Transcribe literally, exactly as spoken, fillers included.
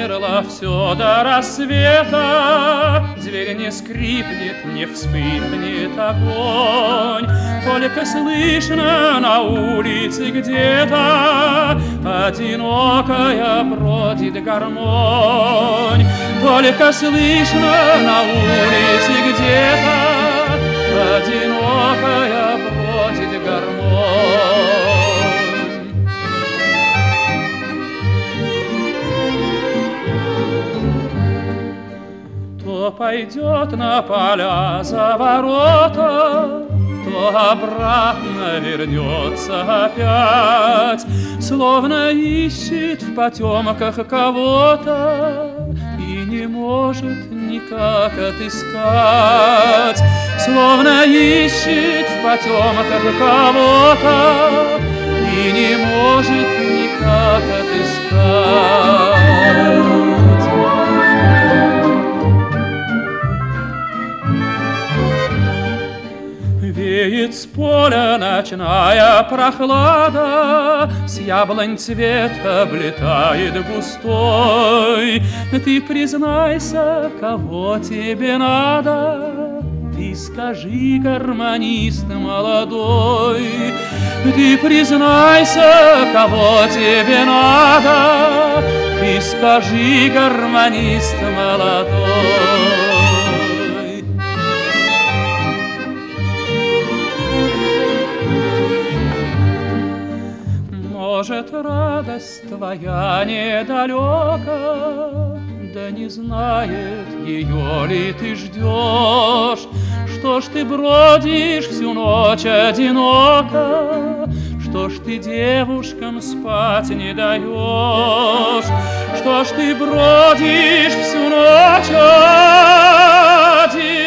замерло все до рассвета, дверь не скрипнет, не вспыхнет огонь, только слышно на улице где-то одинокая бродит гармонь, только слышно на улице где-то одинокая бродит гармонь. То пойдет на поля за ворота, то обратно вернется опять, словно ищет в потемках кого-то и не может никак отыскать, словно ищет в потемках кого-то и не может никак отыскать. Веет с поля ночная прохлада, с яблонь цвет облетает густой. Ты признайся, кого тебе надо, ты скажи, гармонист молодой. Ты признайся, кого тебе надо, ты скажи, гармонист молодой. Может, радость твоя недалека, да не знает, ее ли ты ждешь. Что ж ты бродишь всю ночь одиноко, что ж ты девушкам спать не даешь, что ж ты бродишь всю ночь одиноко.